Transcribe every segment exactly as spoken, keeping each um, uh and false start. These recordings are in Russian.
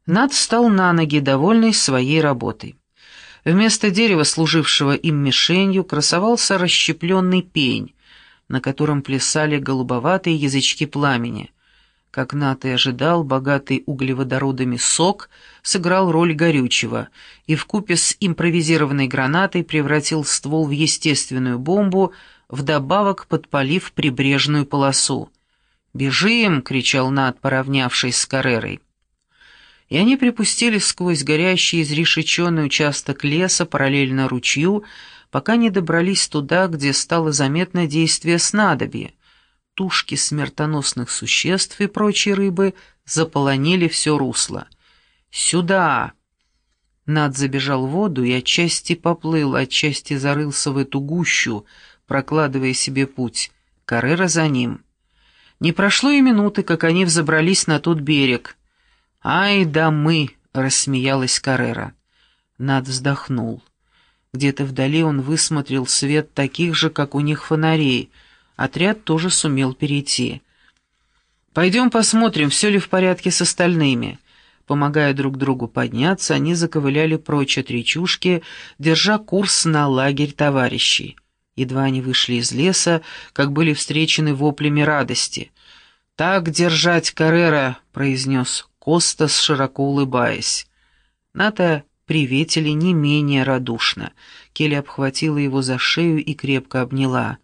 Нат встал на ноги, довольный своей работой. Вместо дерева, служившего им мишенью, красовался расщепленный пень, на котором плясали голубоватые язычки пламени. Как Нат и ожидал, богатый углеводородами сок сыграл роль горючего и вкупе с импровизированной гранатой превратил ствол в естественную бомбу, вдобавок подпалив прибрежную полосу. «Бежим!» — кричал Нат, поравнявшись с Каррерой. И они припустили сквозь горящий изрешеченный участок леса параллельно ручью, пока не добрались туда, где стало заметно действие снадобья. Тушки смертоносных существ и прочей рыбы заполонили все русло. «Сюда!» Над забежал в воду и отчасти поплыл, отчасти зарылся в эту гущу, прокладывая себе путь. Каррера за ним. Не прошло и минуты, как они взобрались на тот берег. «Ай да мы!» — рассмеялась Каррера. Над вздохнул. Где-то вдали он высмотрел свет таких же, как у них, фонарей. Отряд тоже сумел перейти. «Пойдем посмотрим, все ли в порядке с остальными». Помогая друг другу подняться, они заковыляли прочь от речушки, держа курс на лагерь товарищей. Едва они вышли из леса, как были встречены воплями радости. «Так держать, Каррера!» — произнес Костас, широко улыбаясь. Ната приветили не менее радушно. Келли обхватила его за шею и крепко обняла.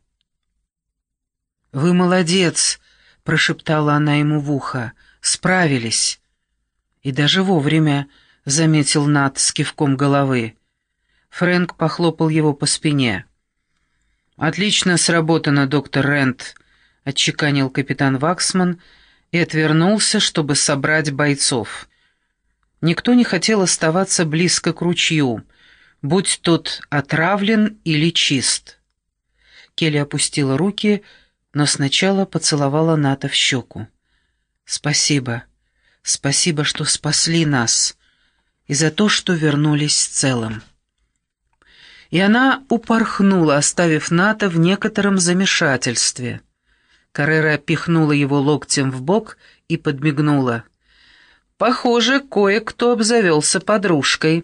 «Вы молодец!» — прошептала она ему в ухо. «Справились!» «И даже вовремя», — заметил Нат с кивком головы. Фрэнк похлопал его по спине. «Отлично сработано, доктор Рент», — отчеканил капитан Ваксман и отвернулся, чтобы собрать бойцов. Никто не хотел оставаться близко к ручью, будь тот отравлен или чист. Келли опустила руки, но сначала поцеловала Ната в щеку. «Спасибо, спасибо, что спасли нас, и за то, что вернулись целым». И она упорхнула, оставив Ната в некотором замешательстве. Каррера пихнула его локтем в бок и подмигнула. «Похоже, кое-кто обзавелся подружкой».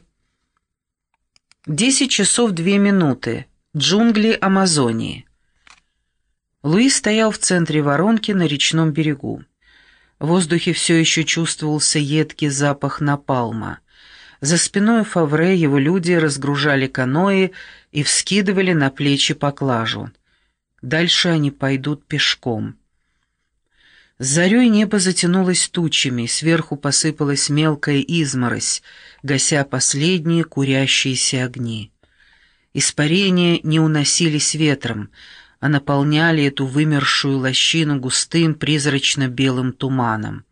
Десять часов две минуты. Джунгли Амазонии. Луи стоял в центре воронки на речном берегу. В воздухе все еще чувствовался едкий запах напалма. За спиной Фавре его люди разгружали каноэ и вскидывали на плечи поклажу. Дальше они пойдут пешком. С зарей небо затянулось тучами, сверху посыпалась мелкая изморозь, гася последние курящиеся огни. Испарения не уносились ветром, а наполняли эту вымершую лощину густым призрачно-белым туманом.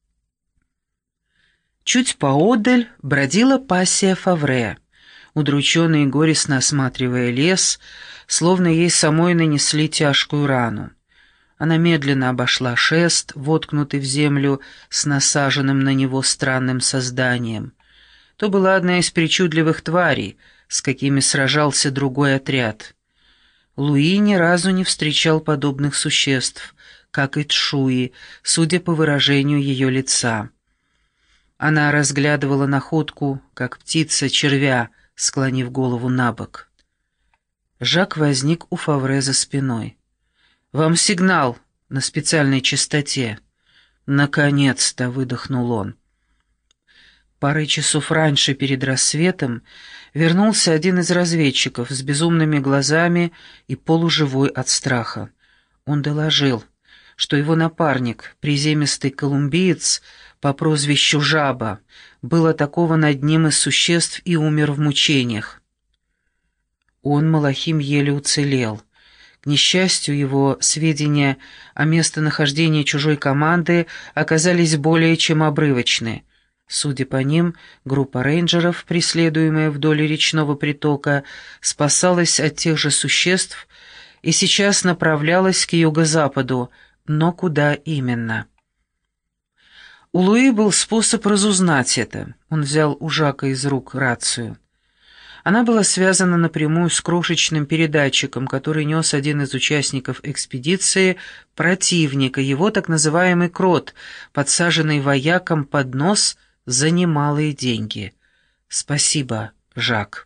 Чуть поодаль бродила пассия Фавре, удрученная и горестно осматривая лес, словно ей самой нанесли тяжкую рану. Она медленно обошла шест, воткнутый в землю с насаженным на него странным созданием. То была одна из причудливых тварей, с какими сражался другой отряд. Луи ни разу не встречал подобных существ, как и Тшуи, судя по выражению ее лица. Она разглядывала находку, как птица червя, склонив голову на бок. Жак возник у Фавре за спиной. «Вам сигнал на специальной частоте». «Наконец-то!» — выдохнул он. Парой часов раньше, перед рассветом, вернулся один из разведчиков с безумными глазами и полуживой от страха. Он доложил, что его напарник, приземистый колумбиец по прозвищу Жаба, был атакован одним из существ и умер в мучениях. Он, Малахим, еле уцелел. К несчастью, его сведения о местонахождении чужой команды оказались более чем обрывочны. Судя по ним, группа рейнджеров, преследуемая вдоль речного притока, спасалась от тех же существ и сейчас направлялась к юго-западу, но куда именно? У Луи был способ разузнать это. Он взял у Жака из рук рацию. Она была связана напрямую с крошечным передатчиком, который нес один из участников экспедиции противника, его так называемый крот, подсаженный вояком под нос за немалые деньги. Спасибо, Жак».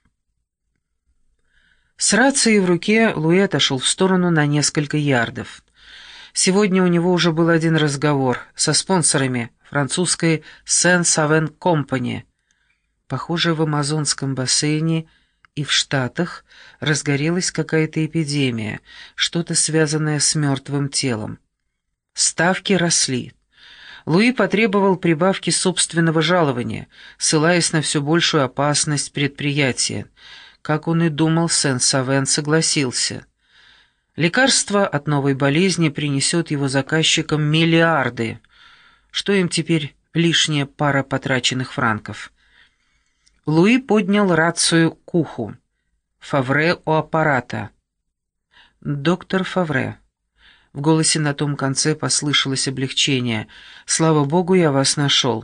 С рацией в руке Луи отошел в сторону на несколько ярдов. Сегодня у него уже был один разговор со спонсорами французской Сен-Савен Компани. Похоже, в Амазонском бассейне и в Штатах разгорелась какая-то эпидемия, что-то связанное с мертвым телом. Ставки росли. Луи потребовал прибавки собственного жалования, ссылаясь на все большую опасность предприятия. Как он и думал, Сен-Савен согласился. Лекарство от новой болезни принесет его заказчикам миллиарды. Что им теперь лишняя пара потраченных франков? Луи поднял рацию к уху. Фавре у аппарата. «Доктор Фавре». В голосе на том конце послышалось облегчение. «Слава богу, я вас нашел».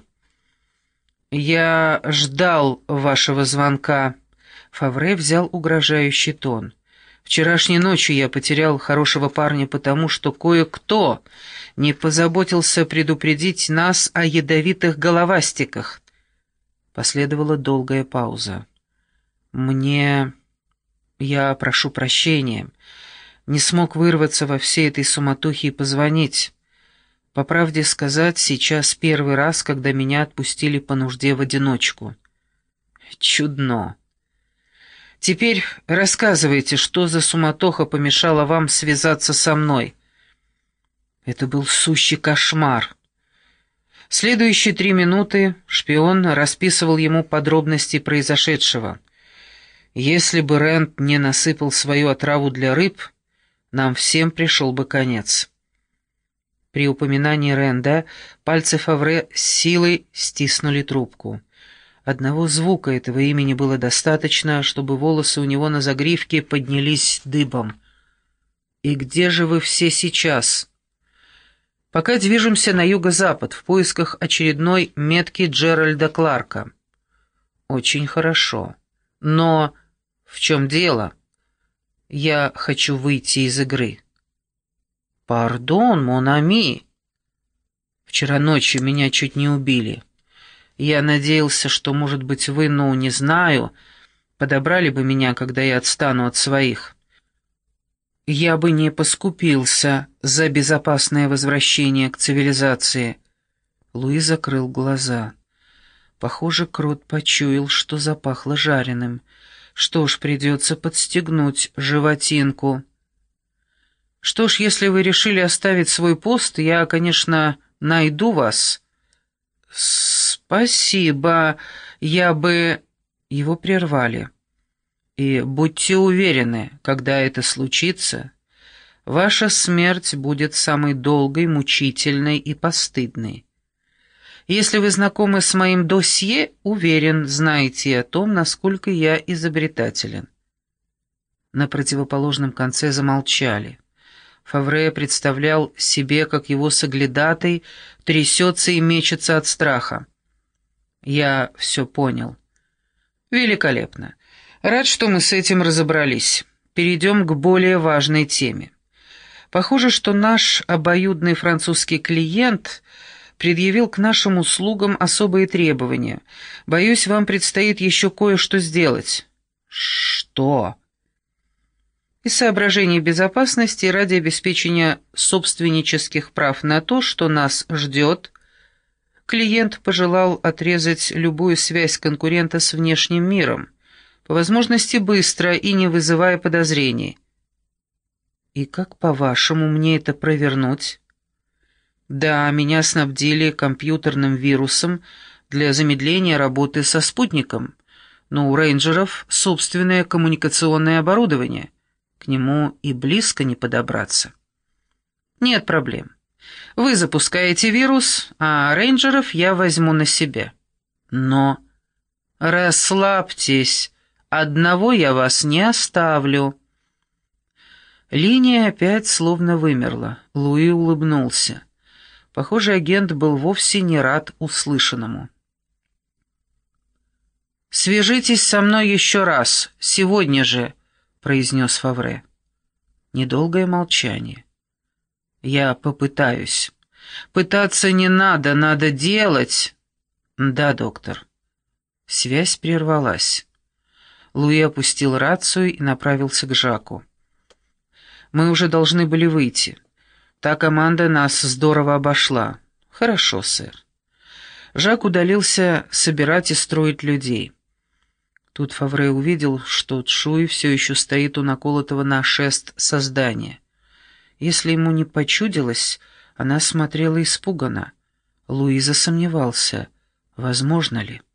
«Я ждал вашего звонка». Фавре взял угрожающий тон. «Вчерашней ночью я потерял хорошего парня потому, что кое-кто не позаботился предупредить нас о ядовитых головастиках». Последовала долгая пауза. «Мне... я прошу прощения. Не смог вырваться во всей этой суматохе и позвонить. По правде сказать, сейчас первый раз, когда меня отпустили по нужде в одиночку». «Чудно. Теперь рассказывайте, что за суматоха помешала вам связаться со мной». Это был сущий кошмар. Следующие три минуты шпион расписывал ему подробности произошедшего. Если бы Рент не насыпал свою отраву для рыб, нам всем пришел бы конец. При упоминании Ренда пальцы Фавре с силой стиснули трубку. Одного звука этого имени было достаточно, чтобы волосы у него на загривке поднялись дыбом. «И где же вы все сейчас?» «Пока движемся на юго-запад, в поисках очередной метки Джеральда Кларка». «Очень хорошо. Но в чем дело?» «Я хочу выйти из игры». «Пардон, мон ами. Вчера ночью меня чуть не убили. Я надеялся, что, может быть, вы, ну, не знаю, подобрали бы меня, когда я отстану от своих. Я бы не поскупился за безопасное возвращение к цивилизации». Луи закрыл глаза. Похоже, Крот почуял, что запахло жареным. Что ж, придется подстегнуть животинку. «Что ж, если вы решили оставить свой пост, я, конечно, найду вас». «Спасибо, я бы...» Его прервали. «И будьте уверены, когда это случится, ваша смерть будет самой долгой, мучительной и постыдной. Если вы знакомы с моим досье, уверен, знаете о том, насколько я изобретателен». На противоположном конце замолчали. Фавре представлял себе, как его соглядатый трясется и мечется от страха. «Я все понял». «Великолепно. Рад, что мы с этим разобрались. Перейдем к более важной теме. Похоже, что наш обоюдный французский клиент предъявил к нашим услугам особые требования. Боюсь, вам предстоит еще кое-что сделать». «Что?» «Из соображений безопасности и ради обеспечения собственнических прав на то, что нас ждет, клиент пожелал отрезать любую связь конкурента с внешним миром, по возможности быстро и не вызывая подозрений». «И как, по-вашему, мне это провернуть?» «Да, меня снабдили компьютерным вирусом для замедления работы со спутником, но у рейнджеров собственное коммуникационное оборудование. К нему и близко не подобраться». «Нет проблем. Вы запускаете вирус, а рейнджеров я возьму на себя. Но расслабьтесь, одного я вас не оставлю». Линия опять словно вымерла. Луи улыбнулся. Похоже, агент был вовсе не рад услышанному. «Свяжитесь со мной еще раз, сегодня же», — произнес Фавре. Недолгое молчание. «Я попытаюсь». «Пытаться не надо, надо делать». «Да, доктор». Связь прервалась. Луи опустил рацию и направился к Жаку. «Мы уже должны были выйти. Та команда нас здорово обошла». «Хорошо, сэр». Жак удалился собирать и строить людей. Тут Фавре увидел, что Цшуй все еще стоит у наколотого на шест создания. Если ему не почудилось, она смотрела испуганно. Луи засомневался, возможно ли.